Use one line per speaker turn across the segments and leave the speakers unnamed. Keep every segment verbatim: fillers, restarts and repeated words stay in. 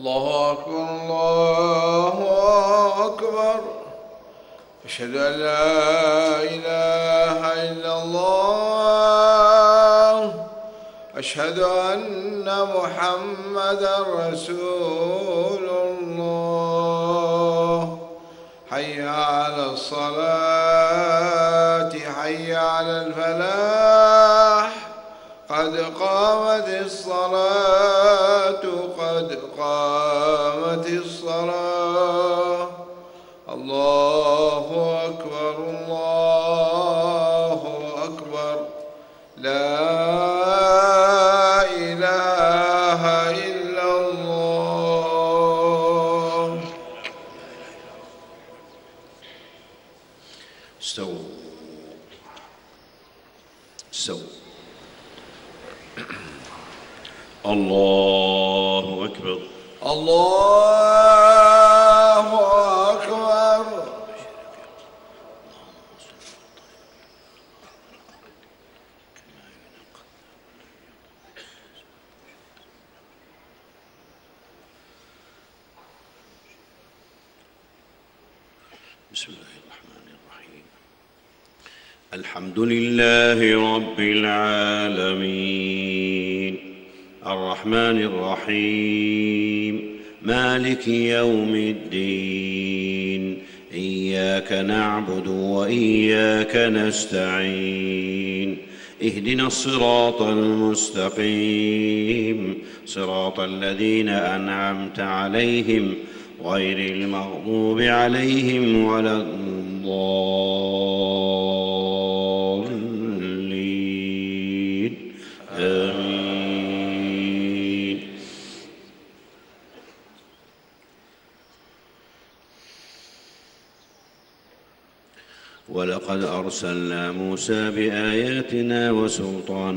الله أكبر الله أكبر. أشهد أن لا إله إلا الله. أشهد أن محمدا رسول الله. حي على الصلاة حي على الفلاح. قد قامت الصلاة قد قامت الصلاة. الله أكبر الله أكبر. لا إله إلا الله.
استووا استووا. الله أكبر
الله أكبر.
بسم الله الرحمن الرحيم. الحمد لله رب العالمين الرحمن الرحيم مالك يوم الدين. إياك نعبد وإياك نستعين. اهدنا الصراط المستقيم صراط الذين أنعمت عليهم غير المغضوب عليهم ولا الضالين آمين. ولقد أرسلنا موسى بآياتنا وسلطان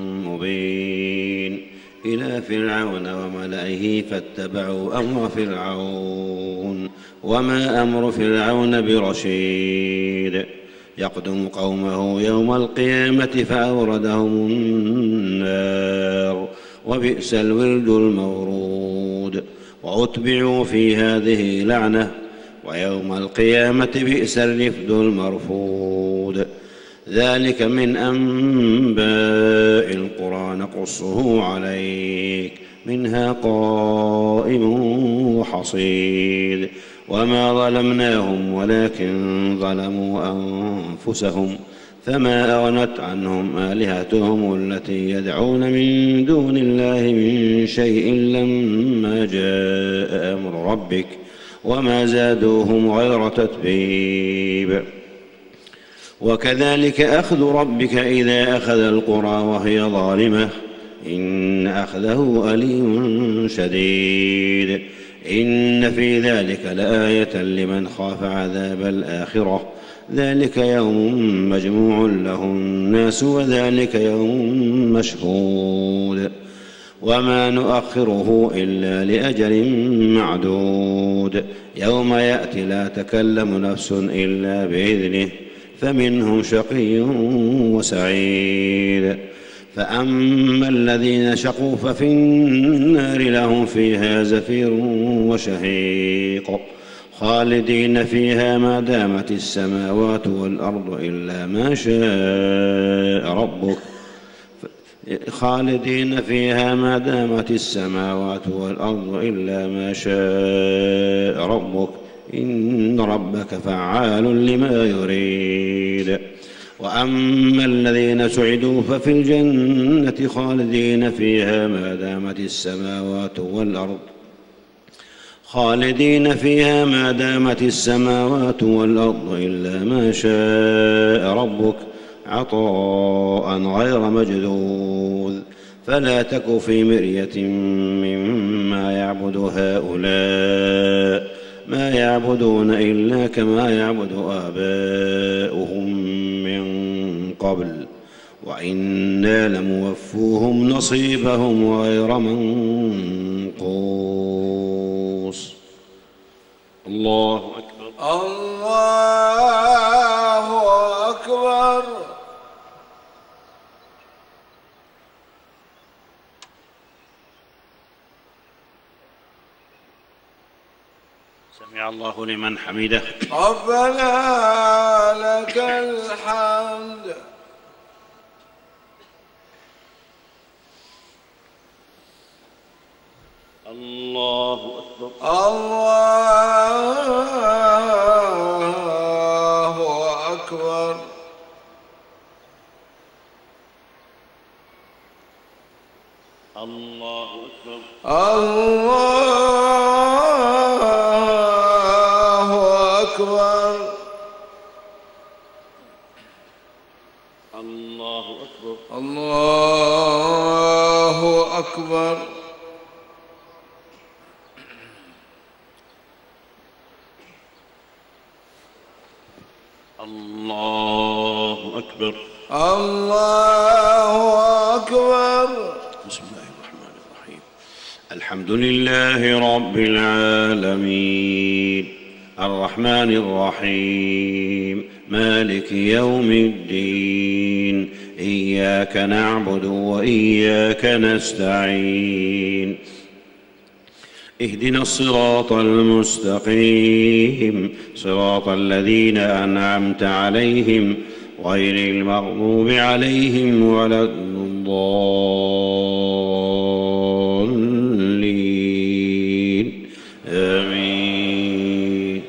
مبين إلى فرعون وملئه فاتبعوا أمر فرعون وما أمر فرعون برشيد. يقدم قومه يوم القيامة فأوردهم النار وبئس الورد المورود. وأتبعوا في هذه لعنة ويوم القيامة بئس الرفد المرفود. ذلك من أنباء القرى نقصه عليك منها قائم وحصيد. وما ظلمناهم ولكن ظلموا أنفسهم فما أغنت عنهم آلهتهم التي يدعون من دون الله من شيء لما جاء أمر ربك وما زادوهم غير تتبيب. وكذلك أخذ ربك إذا أخذ القرى وهي ظالمة إن أخذه أليم شديد. إن في ذلك لآية لمن خاف عذاب الآخرة. ذلك يوم مجموع له الناس وذلك يوم مشهود. وما نؤخره إلا لأجل معدود. يوم يأتي لا تكلم نفس إلا بإذنه فمنهم شقي وسعيد. فأما الذين شقوا ففي النار لهم فيها زفير وشهيق خالدين فيها ما دامت السماوات والأرض إلا ما شاء ربك خالدين فيها ما دامت السماوات والأرض إلا ما شاء ربك إن ربك فعال لما يريد. وأما الذين سعدوا ففي الجنة خالدين فيها ما دامت السماوات والأرض خالدين فيها ما دامت السماوات والأرض إلا ما شاء ربك عطاء غير مجذوذ. فلا تك في مرية مما يعبد هؤلاء ما يعبدون إلا كما يعبد آباؤهم من قبل وإنا لموفوهم نصيبهم غير منقوص. الله أكبر
الله أكبر.
سمع الله لمن حمده.
ربنا لك الحمد.
الله أكبر.
الله أكبر.
الله أكبر.
الله أكبر.
الله أكبر.
الله أكبر.
الله أكبر.
الله أكبر.
بسم الله الرحمن الرحيم. الحمد لله رب العالمين الرحمن الرحيم مالك يوم الدين إياك نعبد وإياك نستعين اهدنا الصراط المستقيم صراط الذين أنعمت عليهم غير المغضوب عليهم ولا الضالين آمين.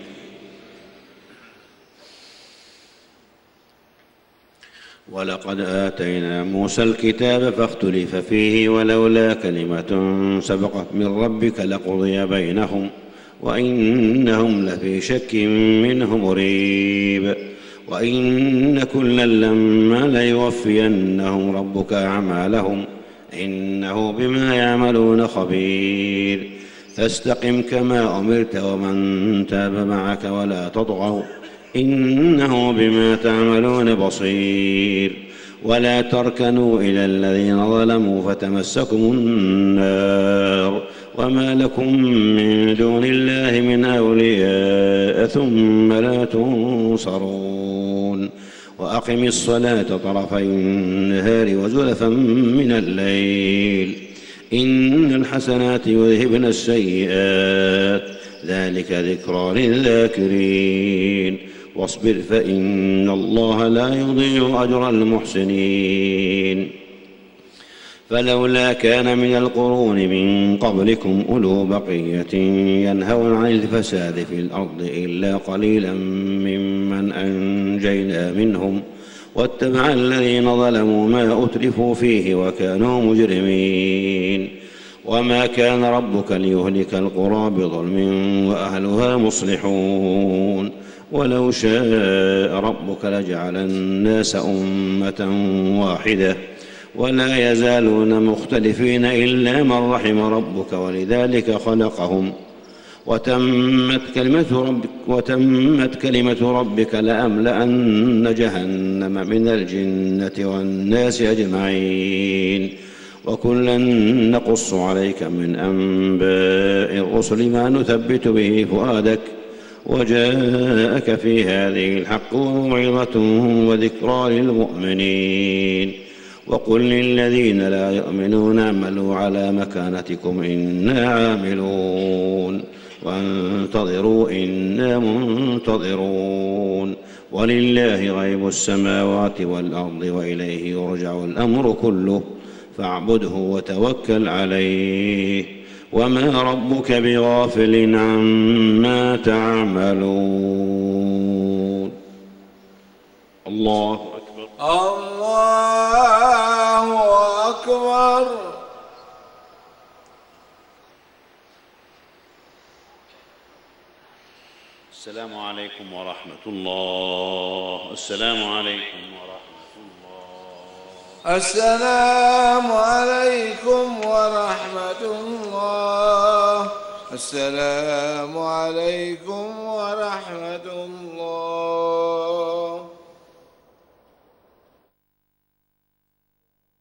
ولقد آتينا موسى الكتاب فاختلف فيه ولولا كلمة سبقت من ربك لقضي بينهم وإنهم لفي شك منه مريب وإن كلا لما ليوفينهم ربك أعمالهم إنه بما يعملون خبير. فاستقم كما أمرت ومن تاب معك ولا تطغوا إنه بما تعملون بصير. ولا تركنوا إلى الذين ظلموا فتمسكم النار وما لكم من دون الله من أولياء ثم لا تنصرون. وأقم الصلاة طرفي النهار وزلفا من الليل إن الحسنات يذهبن السيئات ذلك ذكرى للذاكرين. واصبر فإن الله لا يضيع أجر المحسنين. فلولا كان من القرون من قبلكم أولو بقية ينهون عن الفساد في الأرض إلا قليلا ممن أنجينا منهم واتبع الذين ظلموا ما أترفوا فيه وكانوا مجرمين. وما كان ربك ليهلك القرى بظلم وأهلها مصلحون. ولو شاء ربك لجعل الناس أمة واحدة ولا يزالون مختلفين إلا من رحم ربك ولذلك خلقهم وتمت كلمة ربك, وتمت كلمة ربك لأملأن جهنم من الجنة والناس أجمعين. وكلا نقص عليك من أنباء الرسل ما نثبت به فؤادك وجاءك في هذه الحق وموعظة وذكرى للمؤمنين. وقل للذين لا يؤمنون اعملوا على مكانتكم إنا عاملون وانتظروا إنا منتظرون. ولله غيب السماوات والأرض وإليه يرجع الأمر كله فاعبده وتوكل عليه وما ربك بغافل عما تعملون. الله أكبر.
الله أكبر.
السلام عليكم ورحمة الله. السلام عليكم ورحمة الله.
السلام عليكم ورحمة الله. السلام عليكم ورحمة الله.